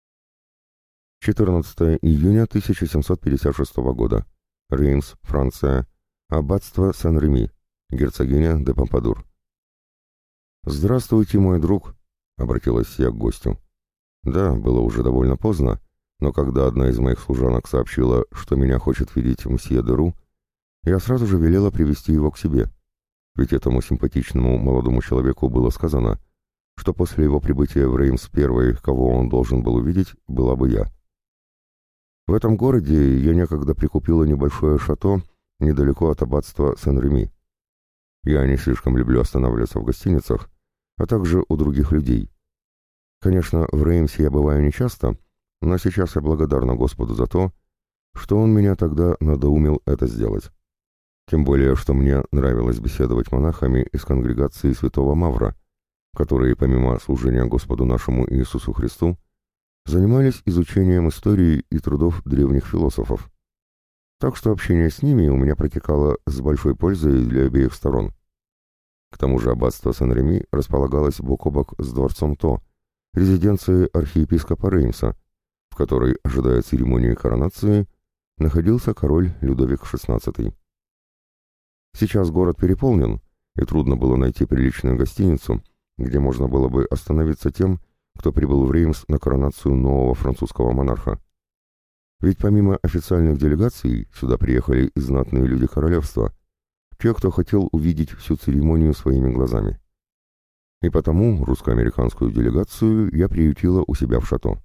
14 июня 1756 года. Реймс, Франция. Аббатство Сен-Реми. Герцогиня де Помпадур. «Здравствуйте, мой друг», — обратилась я к гостю. Да, было уже довольно поздно, но когда одна из моих служанок сообщила, что меня хочет видеть мсье де Ру, я сразу же велела привести его к себе, ведь этому симпатичному молодому человеку было сказано, что после его прибытия в Реймс первой, кого он должен был увидеть, была бы я. В этом городе я некогда прикупила небольшое шато недалеко от аббатства Сен-Реми. Я не слишком люблю останавливаться в гостиницах, а также у других людей. Конечно, в Реймсе я бываю нечасто, но сейчас я благодарна Господу за то, что Он меня тогда надоумил это сделать. Тем более, что мне нравилось беседовать монахами из конгрегации Святого Мавра, которые, помимо служения Господу нашему Иисусу Христу, занимались изучением истории и трудов древних философов. Так что общение с ними у меня протекало с большой пользой для обеих сторон. К тому же аббатство Сен-Реми располагалось бок о бок с дворцом То, резиденцией архиепископа Реймса, в которой, ожидая церемонии коронации, находился король Людовик XVI. Сейчас город переполнен, и трудно было найти приличную гостиницу, где можно было бы остановиться тем, кто прибыл в Реймс на коронацию нового французского монарха. Ведь помимо официальных делегаций сюда приехали и знатные люди королевства, те, кто хотел увидеть всю церемонию своими глазами. И потому русско-американскую делегацию я приютила у себя в шато.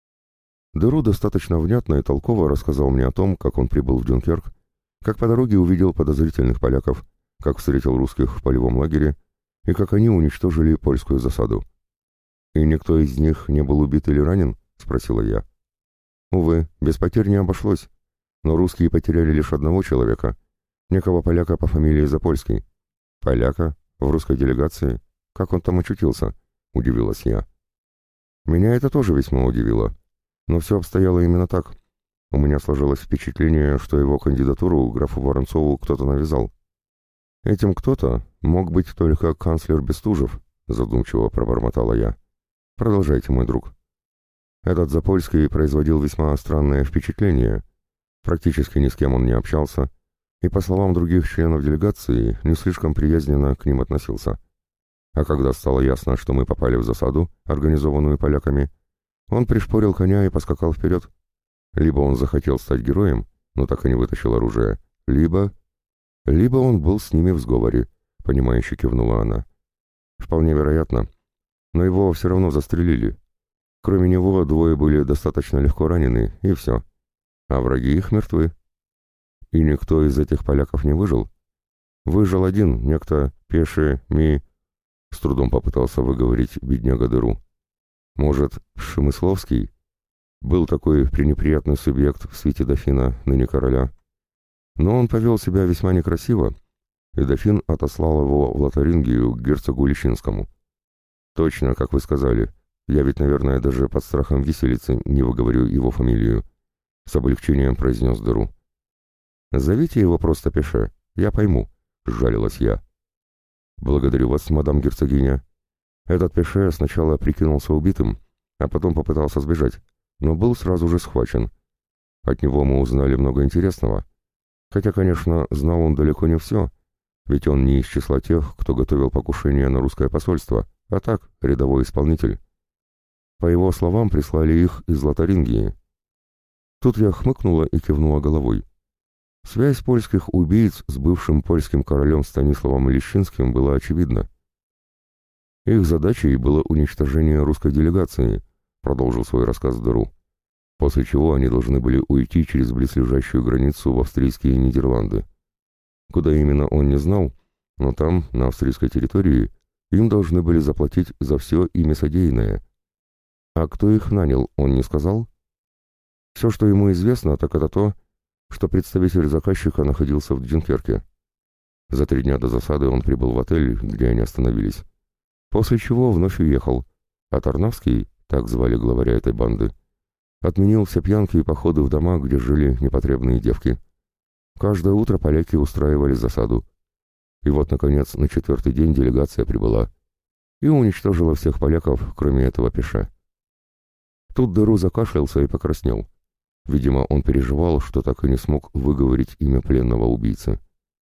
де Ру достаточно внятно и толково рассказал мне о том, как он прибыл в Дюнкерк, как по дороге увидел подозрительных поляков, как встретил русских в полевом лагере и как они уничтожили польскую засаду. «И никто из них не был убит или ранен?» — спросила я. «Увы, без потерь не обошлось, но русские потеряли лишь одного человека, некого поляка по фамилии Запольский». «Поляка? В русской делегации? Как он там очутился?» — удивилась я. Меня это тоже весьма удивило, но все обстояло именно так. У меня сложилось впечатление, что его кандидатуру графу Воронцову кто-то навязал. «Этим кто-то мог быть только канцлер Бестужев», — задумчиво пробормотала я. «Продолжайте, мой друг». Этот Запольский производил весьма странное впечатление. Практически ни с кем он не общался, и, по словам других членов делегации, не слишком приязненно к ним относился. А когда стало ясно, что мы попали в засаду, организованную поляками, он пришпорил коня и поскакал вперед. Либо он захотел стать героем, но так и не вытащил оружие, либо он был с ними в сговоре, — понимающе кивнула она. Вполне вероятно, но его все равно застрелили. Кроме него двое были достаточно легко ранены, и все. А враги их мертвы. И никто из этих поляков не выжил. Выжил один, некто Пеше Ми... С трудом попытался выговорить бедняга де Ру. Может, Шемысловский? Был такой пренеприятный субъект в свите дофина, ныне короля. Но он повел себя весьма некрасиво, и дофин отослал его в Лотарингию к герцогу Лещинскому. Точно, как вы сказали. Я ведь, наверное, даже под страхом виселицы не выговорю его фамилию. С облегчением произнес Деру. Зовите его просто Пеше, я пойму, сжалилась я. Благодарю вас, мадам герцогиня. Этот Пеше сначала прикинулся убитым, а потом попытался сбежать, но был сразу же схвачен. От него мы узнали много интересного. Хотя, конечно, знал он далеко не все, ведь он не из числа тех, кто готовил покушение на русское посольство, а так, рядовой исполнитель. По его словам, прислали их из Лотарингии. Тут я хмыкнула и кивнула головой. Связь польских убийц с бывшим польским королем Станиславом Лещинским была очевидна. Их задачей было уничтожение русской делегации, продолжил свой рассказ Деру, после чего они должны были уйти через близлежащую границу в австрийские Нидерланды. Куда именно он не знал, но там, на австрийской территории, им должны были заплатить за все ими содеянное. А кто их нанял, он не сказал? Все, что ему известно, так это то, что представитель заказчика находился в Дюнкерке. За 3 дня до засады он прибыл в отель, где они остановились, после чего вновь уехал, а Тарнавский, так звали главаря этой банды, отменил все пьянки и походы в дома, где жили непотребные девки. Каждое утро поляки устраивали засаду. И вот, наконец, на 4-й день делегация прибыла и уничтожила всех поляков, кроме этого Пеше. Тут Деру закашлялся и покраснел. Видимо, он переживал, что так и не смог выговорить имя пленного убийцы.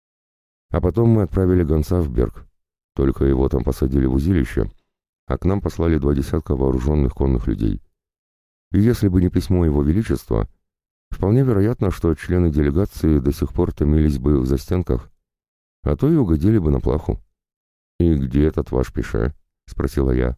А потом мы отправили гонца в Берг. Только его там посадили в узилище, а к нам послали 2 десятка вооруженных конных людей. И если бы не письмо Его Величества, вполне вероятно, что члены делегации до сих пор томились бы в застенках, а то и угодили бы на плаху. «И где этот ваш Пеше?» — спросила я.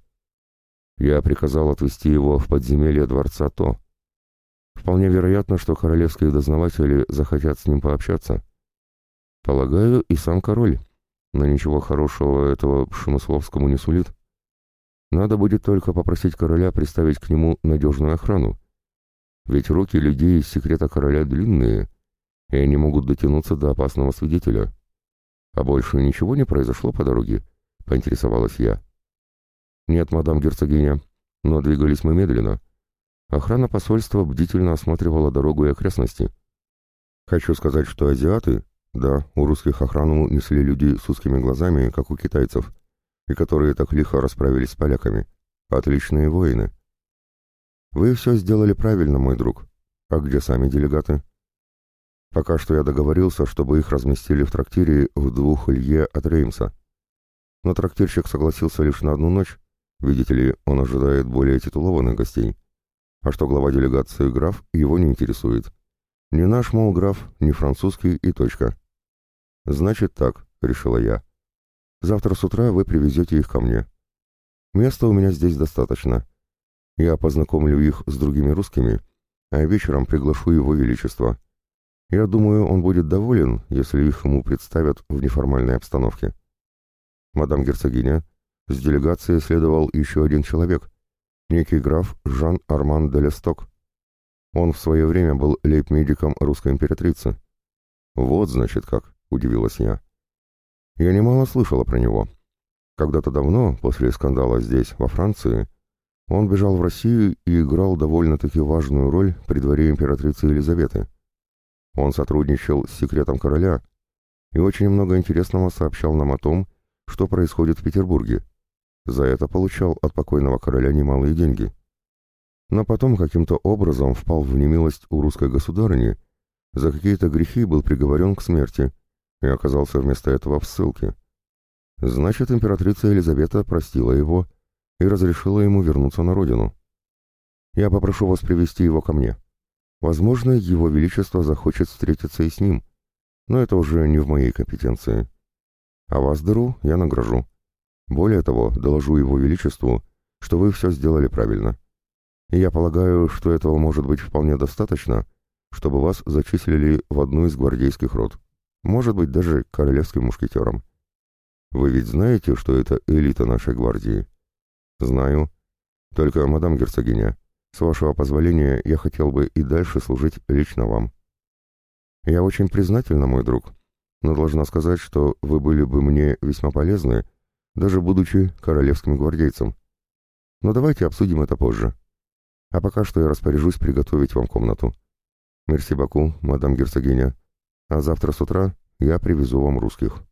Я приказал отвезти его в подземелье дворца То. Вполне вероятно, что королевские дознаватели захотят с ним пообщаться. Полагаю, и сам король, но ничего хорошего этого Пшемысловскому не сулит. Надо будет только попросить короля приставить к нему надежную охрану. Ведь руки людей из секрета короля длинные, и они могут дотянуться до опасного свидетеля. А больше ничего не произошло по дороге, поинтересовалась я. Нет, мадам герцогиня, но двигались мы медленно. Охрана посольства бдительно осматривала дорогу и окрестности. Хочу сказать, что азиаты, да, у русских охрану несли люди с узкими глазами, как у китайцев, и которые так лихо расправились с поляками. Отличные воины. Вы все сделали правильно, мой друг. А где сами делегаты? Пока что я договорился, чтобы их разместили в трактире в 2 лье от Реймса. Но трактирщик согласился лишь на 1 ночь. Видите ли, он ожидает более титулованных гостей. А что глава делегации граф, его не интересует. Не наш, мол, граф, не французский и точка. Значит так, решила я. Завтра с утра вы привезете их ко мне. Места у меня здесь достаточно. Я познакомлю их с другими русскими, а вечером приглашу Его Величество. Я думаю, он будет доволен, если их ему представят в неформальной обстановке. Мадам герцогиня, с делегацией следовал еще 1 человек, некий граф Жан-Арман де Лесток. Он в свое время был лейб-медиком русской императрицы. Вот, значит, как, удивилась я. Я немало слышала про него. Когда-то давно, после скандала здесь, во Франции, он бежал в Россию и играл довольно-таки важную роль при дворе императрицы Елизаветы. Он сотрудничал с секретом короля и очень много интересного сообщал нам о том, что происходит в Петербурге. За это получал от покойного короля немалые деньги. Но потом каким-то образом впал в немилость у русской государыни, за какие-то грехи был приговорен к смерти и оказался вместо этого в ссылке. Значит, императрица Елизавета простила его и разрешила ему вернуться на родину. Я попрошу вас привести его ко мне. Возможно, Его Величество захочет встретиться и с ним, но это уже не в моей компетенции. А вас, Деру, я награжу. Более того, доложу Его Величеству, что вы все сделали правильно. И я полагаю, что этого может быть вполне достаточно, чтобы вас зачислили в одну из гвардейских рот, может быть, даже королевским мушкетером. Вы ведь знаете, что это элита нашей гвардии? Знаю. Только, мадам герцогиня, с вашего позволения я хотел бы и дальше служить лично вам. Я очень признательна, мой друг, но должна сказать, что вы были бы мне весьма полезны, даже будучи королевским гвардейцем. Но давайте обсудим это позже. А пока что я распоряжусь приготовить вам комнату. Мерси Баку, мадам герцогиня. А завтра с утра я привезу вам русских».